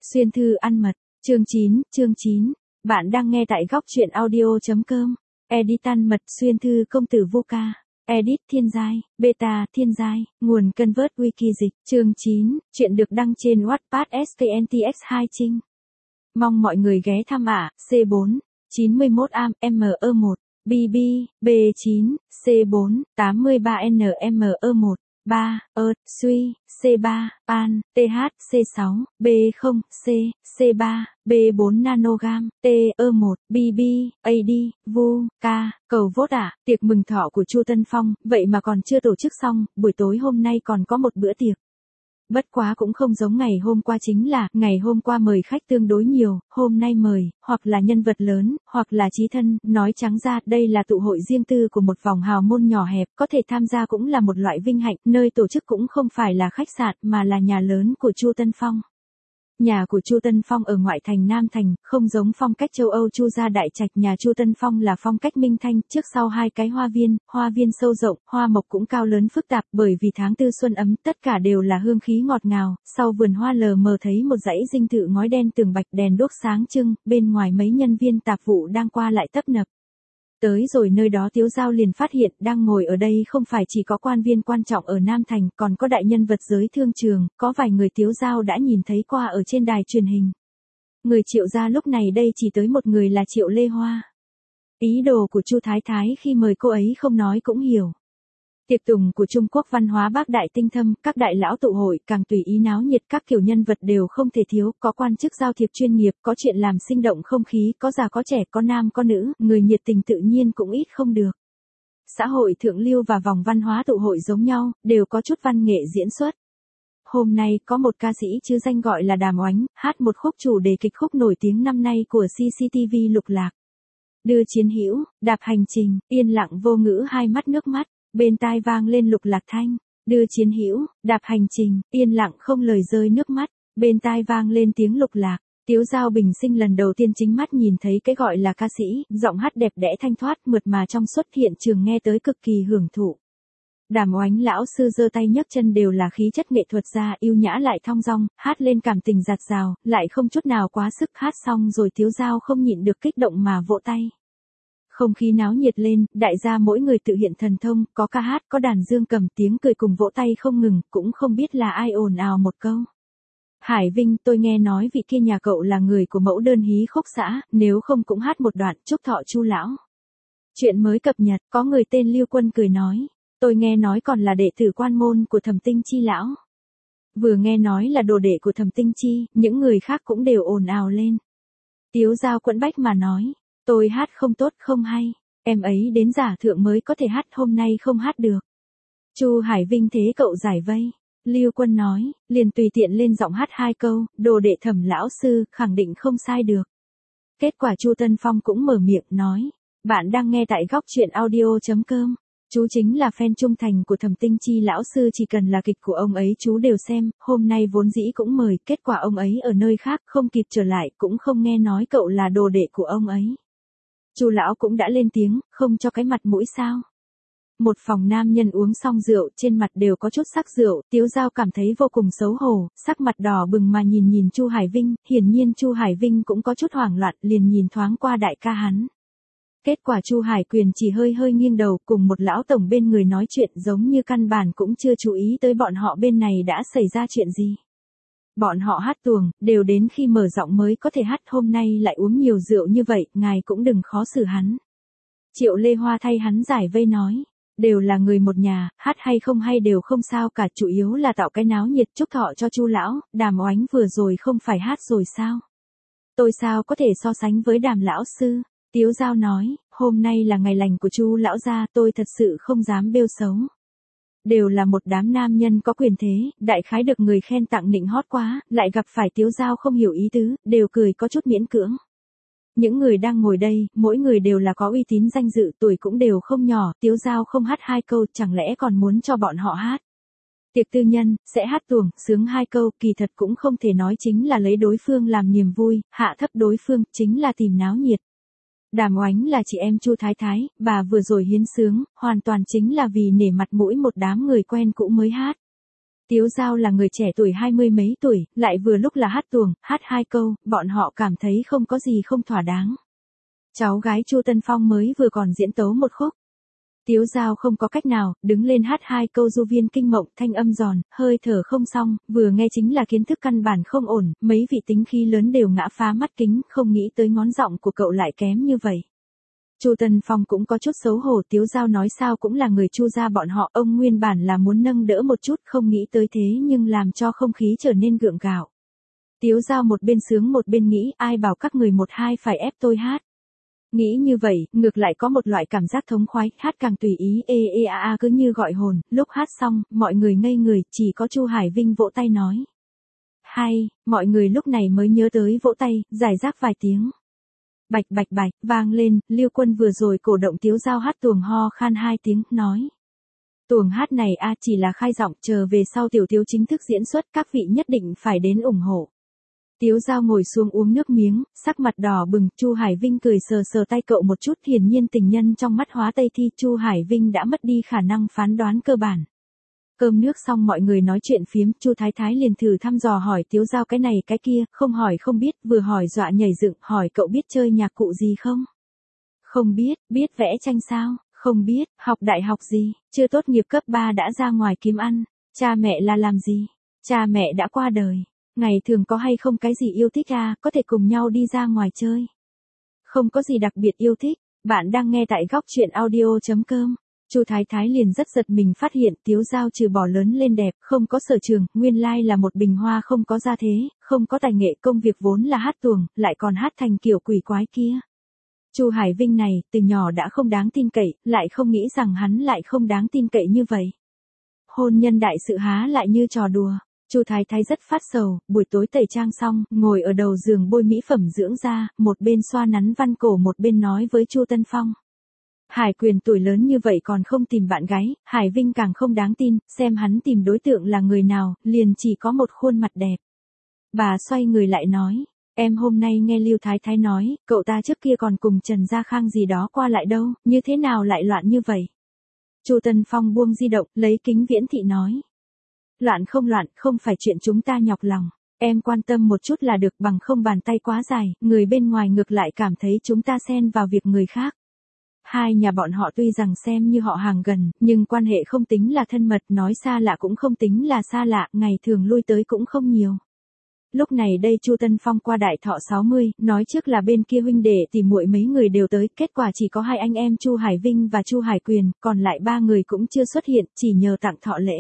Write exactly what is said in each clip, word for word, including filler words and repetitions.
Xuyên thư ăn mật, chương chín, chương chín. Bạn đang nghe tại góc truyện audio.com. Edit ăn mật xuyên thư công tử Vuka. Edit Thiên Giai, Beta Thiên Giai, nguồn Convert Wiki dịch, chương chín, chuyện được đăng trên Wattpad ét ca en tê ích hai Trinh. Mong mọi người ghé thăm ạ, C bốn, chín mươi mốt am, M E một, B B, B chín, C bốn, tám mươi ba N M E một. ba, Earth, Suy, C ba, Pan, T H, C sáu, B không, C, C ba, B bốn nanogam, T E một, B B, A D, Vu, K, cầu vote ạ, à, tiệc mừng thọ của Chu Tân Phong, vậy mà còn chưa tổ chức xong, buổi tối hôm nay còn có một bữa tiệc. Bất quá cũng không giống ngày hôm qua, chính là, ngày hôm qua mời khách tương đối nhiều, hôm nay mời, hoặc là nhân vật lớn, hoặc là chí thân, nói trắng ra, đây là tụ hội riêng tư của một vòng hào môn nhỏ hẹp, có thể tham gia cũng là một loại vinh hạnh, nơi tổ chức cũng không phải là khách sạn, mà là nhà lớn của Chu Tân Phong. Nhà của Chu Tân Phong ở ngoại thành Nam Thành, không giống phong cách châu Âu Chu gia đại trạch, nhà Chu Tân Phong là phong cách minh thanh, trước sau hai cái hoa viên, hoa viên sâu rộng, hoa mộc cũng cao lớn phức tạp, bởi vì tháng tư xuân ấm, tất cả đều là hương khí ngọt ngào, sau vườn hoa lờ mờ thấy một dãy dinh thự ngói đen tường bạch, đèn đuốc sáng trưng, bên ngoài mấy nhân viên tạp vụ đang qua lại tấp nập. Tới rồi nơi đó Tiếu Giao liền phát hiện đang ngồi ở đây không phải chỉ có quan viên quan trọng ở Nam Thành, còn có đại nhân vật giới thương trường, có vài người Tiếu Giao đã nhìn thấy qua ở trên đài truyền hình. Người Triệu gia lúc này đây chỉ tới một người là Triệu Lê Hoa. Ý đồ của Chu Thái Thái khi mời cô ấy không nói cũng hiểu. Tiệc tùng của Trung Quốc văn hóa bác đại tinh thâm, các đại lão tụ hội, càng tùy ý náo nhiệt, các kiểu nhân vật đều không thể thiếu, có quan chức giao thiệp chuyên nghiệp, có chuyện làm sinh động không khí, có già có trẻ, có nam có nữ, người nhiệt tình tự nhiên cũng ít không được. Xã hội thượng lưu và vòng văn hóa tụ hội giống nhau, đều có chút văn nghệ diễn xuất. Hôm nay có một ca sĩ chứ danh gọi là Đàm Oánh, hát một khúc chủ đề kịch khúc nổi tiếng năm nay của xê xê tê vê Lục Lạc. Đưa chiến hữu, đạp hành trình, yên lặng vô ngữ hai mắt nước mắt. Bên tai vang lên Lục Lạc thanh, đưa chiến hữu, đạp hành trình, yên lặng không lời rơi nước mắt, bên tai vang lên tiếng Lục Lạc. Tiếu Giao bình sinh lần đầu tiên chính mắt nhìn thấy cái gọi là ca sĩ, giọng hát đẹp đẽ thanh thoát, mượt mà trong suốt, hiện trường nghe tới cực kỳ hưởng thụ. Đàm Oánh lão sư giơ tay nhấc chân đều là khí chất nghệ thuật gia, yêu nhã lại thong dong, hát lên cảm tình dạt dào, lại không chút nào quá sức, hát xong rồi Tiếu Giao không nhịn được kích động mà vỗ tay. Không khí náo nhiệt lên, đại gia mỗi người tự hiện thần thông, có ca hát, có đàn dương cầm, tiếng cười cùng vỗ tay không ngừng, cũng không biết là ai ồn ào một câu. Hải Vinh, tôi nghe nói vị kia nhà cậu là người của mẫu đơn hí khúc xã, nếu không cũng hát một đoạn, chúc thọ Chu lão. Chuyện mới cập nhật, có người tên Lưu Quân cười nói, tôi nghe nói còn là đệ tử quan môn của Thẩm Tinh Chi lão. Vừa nghe nói là đồ đệ của Thẩm Tinh Chi, những người khác cũng đều ồn ào lên. Tiếu Giao quẫn bách mà nói. Tôi hát không tốt không hay, em ấy đến giả thượng mới có thể hát, hôm nay không hát được. Chu Hải Vinh thế cậu giải vây. Lưu Quân nói, liền tùy tiện lên giọng hát hai câu, đồ đệ Thẩm lão sư, khẳng định không sai được. Kết quả Chu Tân Phong cũng mở miệng nói, bạn đang nghe tại góc truyện audio.com. Chú chính là fan trung thành của Thẩm Tinh Chi lão sư, chỉ cần là kịch của ông ấy chú đều xem, hôm nay vốn dĩ cũng mời, kết quả ông ấy ở nơi khác không kịp trở lại, cũng không nghe nói cậu là đồ đệ của ông ấy. Chu lão cũng đã lên tiếng, không cho cái mặt mũi sao? Một phòng nam nhân uống xong rượu, trên mặt đều có chút sắc rượu, Tiếu Giao cảm thấy vô cùng xấu hổ, sắc mặt đỏ bừng mà nhìn nhìn Chu Hải Vinh, hiển nhiên Chu Hải Vinh cũng có chút hoảng loạn, liền nhìn thoáng qua đại ca hắn. Kết quả Chu Hải Quyền chỉ hơi hơi nghiêng đầu, cùng một lão tổng bên người nói chuyện, giống như căn bản cũng chưa chú ý tới bọn họ bên này đã xảy ra chuyện gì. Bọn họ hát tuồng, đều đến khi mở giọng mới có thể hát, hôm nay lại uống nhiều rượu như vậy, ngài cũng đừng khó xử hắn. Triệu Lê Hoa thay hắn giải vây nói, đều là người một nhà, hát hay không hay đều không sao cả, chủ yếu là tạo cái náo nhiệt, chúc thọ cho Chu lão. Đàm Oánh vừa rồi không phải hát rồi sao? Tôi sao có thể so sánh với Đàm lão sư? Tiếu Giao nói, hôm nay là ngày lành của Chu lão gia, tôi thật sự không dám bêu xấu. Đều là một đám nam nhân có quyền thế, đại khái được người khen tặng nịnh hót quá, lại gặp phải Tiếu Giao không hiểu ý tứ, đều cười có chút miễn cưỡng. Những người đang ngồi đây, mỗi người đều là có uy tín danh dự, tuổi cũng đều không nhỏ, Tiếu Giao không hát hai câu, chẳng lẽ còn muốn cho bọn họ hát. Tiệc tư nhân, sẽ hát tuồng, sướng hai câu, kỳ thật cũng không thể nói chính là lấy đối phương làm niềm vui, hạ thấp đối phương, chính là tìm náo nhiệt. Đàm Oánh là chị em Chu Thái Thái, bà vừa rồi hiến sướng, hoàn toàn chính là vì nể mặt mũi một đám người quen cũ mới hát. Tiếu Dao là người trẻ tuổi hai mươi mấy tuổi, lại vừa lúc là hát tuồng, hát hai câu, bọn họ cảm thấy không có gì không thỏa đáng. Cháu gái Chu Tân Phong mới vừa còn diễn tấu một khúc. Tiếu Dao không có cách nào, đứng lên hát hai câu du viên kinh mộng, thanh âm giòn, hơi thở không xong, vừa nghe chính là kiến thức căn bản không ổn, mấy vị tính khí lớn đều ngã phá mắt kính, không nghĩ tới ngón giọng của cậu lại kém như vậy. Chu Tân Phong cũng có chút xấu hổ, Tiếu Dao nói sao cũng là người Chu gia bọn họ, ông nguyên bản là muốn nâng đỡ một chút, không nghĩ tới thế nhưng làm cho không khí trở nên gượng gạo. Tiếu Dao một bên sướng một bên nghĩ, ai bảo các người một hai phải ép tôi hát. Nghĩ như vậy, ngược lại có một loại cảm giác thống khoái, hát càng tùy ý, ê ê a a cứ như gọi hồn, lúc hát xong, mọi người ngây người, chỉ có Chu Hải Vinh vỗ tay nói. Hay, mọi người lúc này mới nhớ tới vỗ tay, giải rác vài tiếng. Bạch bạch bạch, vang lên, Lưu Quân vừa rồi cổ động Tiếu Dao hát tuồng ho khan hai tiếng, nói. Tuồng hát này a chỉ là khai giọng, chờ về sau tiểu Tiếu chính thức diễn xuất, các vị nhất định phải đến ủng hộ. Tiếu Dao ngồi xuống uống nước miếng, sắc mặt đỏ bừng, Chu Hải Vinh cười sờ sờ tay cậu một chút, hiển nhiên tình nhân trong mắt hóa tây thi, Chu Hải Vinh đã mất đi khả năng phán đoán cơ bản. Cơm nước xong mọi người nói chuyện phiếm, Chu Thái Thái liền thử thăm dò hỏi Tiếu Dao cái này cái kia, không hỏi không biết, vừa hỏi dọa nhảy dựng, hỏi cậu biết chơi nhạc cụ gì không? Không biết, biết vẽ tranh sao? Không biết, học đại học gì, chưa tốt nghiệp cấp ba đã ra ngoài kiếm ăn, cha mẹ là làm gì? Cha mẹ đã qua đời. Ngày thường có hay không cái gì yêu thích à, có thể cùng nhau đi ra ngoài chơi. Không có gì đặc biệt yêu thích, bạn đang nghe tại góc truyện audio chấm com. Chu Thái Thái liền rất giật mình phát hiện Tiếu Dao trừ bỏ lớn lên đẹp, không có sở trường, nguyên lai là một bình hoa không có gia thế, không có tài nghệ, công việc vốn là hát tuồng, lại còn hát thành kiểu quỷ quái kia. Chu Hải Vinh này, từ nhỏ đã không đáng tin cậy, lại không nghĩ rằng hắn lại không đáng tin cậy như vậy. Hôn nhân đại sự há lại như trò đùa. Chu Thái Thái rất phát sầu, buổi tối tẩy trang xong, ngồi ở đầu giường bôi mỹ phẩm dưỡng da, một bên xoa nắn văn cổ một bên nói với Chu Tân Phong. Hải Quyền tuổi lớn như vậy còn không tìm bạn gái, Hải Vinh càng không đáng tin, xem hắn tìm đối tượng là người nào, liền chỉ có một khuôn mặt đẹp. Bà xoay người lại nói, em hôm nay nghe Lưu Thái Thái nói, cậu ta trước kia còn cùng Trần Gia Khang gì đó qua lại đâu, như thế nào lại loạn như vậy? Chu Tân Phong buông di động, lấy kính viễn thị nói. Loạn không loạn, không phải chuyện chúng ta nhọc lòng. Em quan tâm một chút là được, bằng không bàn tay quá dài, người bên ngoài ngược lại cảm thấy chúng ta xen vào việc người khác. Hai nhà bọn họ tuy rằng xem như họ hàng gần, nhưng quan hệ không tính là thân mật, nói xa lạ cũng không tính là xa lạ, ngày thường lui tới cũng không nhiều. Lúc này đây Chu Tân Phong qua đại thọ sáu mươi, nói trước là bên kia huynh đệ thì muội mấy người đều tới, kết quả chỉ có hai anh em Chu Hải Vinh và Chu Hải Quyền, còn lại ba người cũng chưa xuất hiện, chỉ nhờ tặng thọ lễ.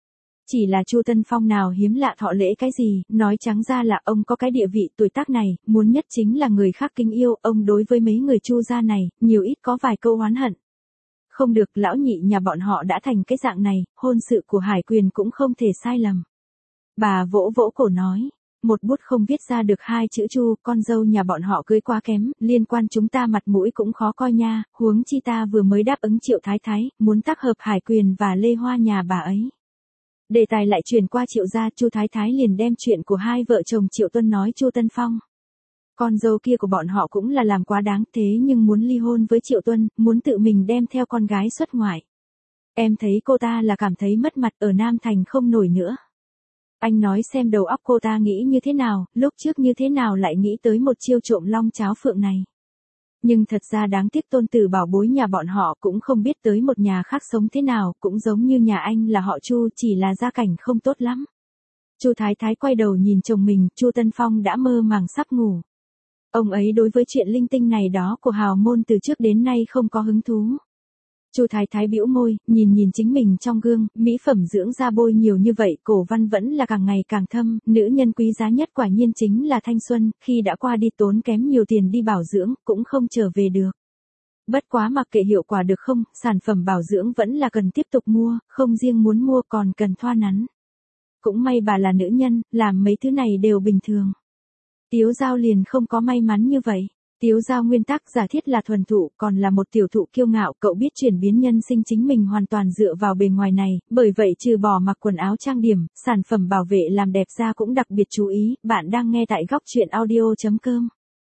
Chỉ là Chu Tân Phong nào hiếm lạ thọ lễ cái gì, nói trắng ra là ông có cái địa vị tuổi tác này, muốn nhất chính là người khác kính yêu, ông đối với mấy người Chu gia này, nhiều ít có vài câu oán hận. Không được, lão nhị nhà bọn họ đã thành cái dạng này, hôn sự của Hải Quyền cũng không thể sai lầm. Bà vỗ vỗ cổ nói, một bút không viết ra được hai chữ Chu, con dâu nhà bọn họ cưới quá kém, liên quan chúng ta mặt mũi cũng khó coi nha, huống chi ta vừa mới đáp ứng Triệu Thái Thái, muốn tác hợp Hải Quyền và Lê Hoa nhà bà ấy. Đề tài lại chuyển qua Triệu gia, Chu Thái Thái liền đem chuyện của hai vợ chồng Triệu Tuân nói Chu Tân Phong. Con dâu kia của bọn họ cũng là làm quá đáng, thế nhưng muốn ly hôn với Triệu Tuân, muốn tự mình đem theo con gái xuất ngoại. Em thấy cô ta là cảm thấy mất mặt, ở Nam Thành không nổi nữa. Anh nói xem đầu óc cô ta nghĩ như thế nào, lúc trước như thế nào lại nghĩ tới một chiêu trộm long cháo phượng này. Nhưng thật ra đáng tiếc tôn tử bảo bối nhà bọn họ cũng không biết tới một nhà khác sống thế nào, cũng giống như nhà anh là họ Chu, chỉ là gia cảnh không tốt lắm. Chu Thái Thái quay đầu nhìn chồng mình, Chu Tân Phong đã mơ màng sắp ngủ. Ông ấy đối với chuyện linh tinh này đó của hào môn từ trước đến nay không có hứng thú. Chu Thái Thái bĩu môi, nhìn nhìn chính mình trong gương, mỹ phẩm dưỡng da bôi nhiều như vậy, cổ văn vẫn là càng ngày càng thâm, nữ nhân quý giá nhất quả nhiên chính là thanh xuân, khi đã qua đi tốn kém nhiều tiền đi bảo dưỡng, cũng không trở về được. Bất quá mặc kệ hiệu quả được không, sản phẩm bảo dưỡng vẫn là cần tiếp tục mua, không riêng muốn mua còn cần thoa nắn. Cũng may bà là nữ nhân, làm mấy thứ này đều bình thường. Tiếu Dao liền không có may mắn như vậy. Tiếu Dao nguyên tắc giả thiết là thuần thụ, còn là một tiểu thụ kiêu ngạo, cậu biết chuyển biến nhân sinh chính mình hoàn toàn dựa vào bề ngoài này, bởi vậy trừ bỏ mặc quần áo trang điểm, sản phẩm bảo vệ làm đẹp da cũng đặc biệt chú ý, bạn đang nghe tại góc truyện audio chấm com.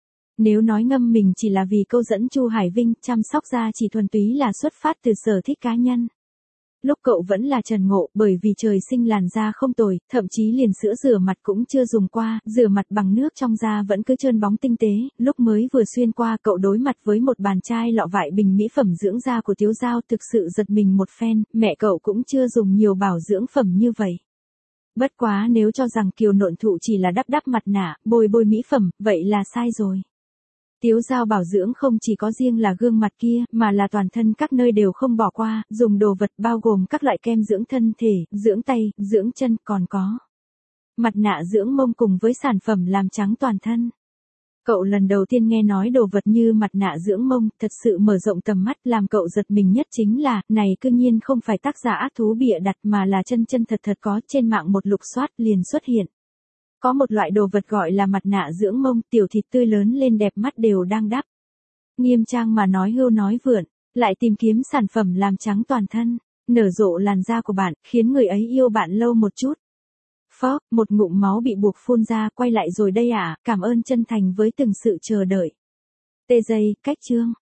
Nếu nói ngâm mình chỉ là vì câu dẫn Chu Hải Vinh, chăm sóc da chỉ thuần túy là xuất phát từ sở thích cá nhân. Lúc cậu vẫn là Trần Ngộ, bởi vì trời sinh làn da không tồi, thậm chí liền sữa rửa mặt cũng chưa dùng qua, rửa mặt bằng nước trong da vẫn cứ trơn bóng tinh tế, lúc mới vừa xuyên qua cậu đối mặt với một bàn chai lọ vại bình mỹ phẩm dưỡng da của Tiếu Giao thực sự giật mình một phen, mẹ cậu cũng chưa dùng nhiều bảo dưỡng phẩm như vậy. Bất quá nếu cho rằng Kiều Nộn Thụ chỉ là đắp đắp mặt nạ, bôi bôi mỹ phẩm, vậy là sai rồi. Tiếu Giao bảo dưỡng không chỉ có riêng là gương mặt kia, mà là toàn thân các nơi đều không bỏ qua, dùng đồ vật bao gồm các loại kem dưỡng thân thể, dưỡng tay, dưỡng chân, còn có mặt nạ dưỡng mông cùng với sản phẩm làm trắng toàn thân. Cậu lần đầu tiên nghe nói đồ vật như mặt nạ dưỡng mông, thật sự mở rộng tầm mắt, làm cậu giật mình nhất chính là, này cư nhiên không phải tác giả ác thú bịa đặt mà là chân chân thật thật có, trên mạng một lục soát liền xuất hiện. Có một loại đồ vật gọi là mặt nạ dưỡng mông, tiểu thịt tươi lớn lên đẹp mắt đều đang đắp. Nghiêm trang mà nói hưu nói vượn, lại tìm kiếm sản phẩm làm trắng toàn thân, nở rộ làn da của bạn, khiến người ấy yêu bạn lâu một chút. Phó, một ngụm máu bị buộc phun ra, quay lại rồi đây à, cảm ơn chân thành với từng sự chờ đợi. Tê dây, cách chương.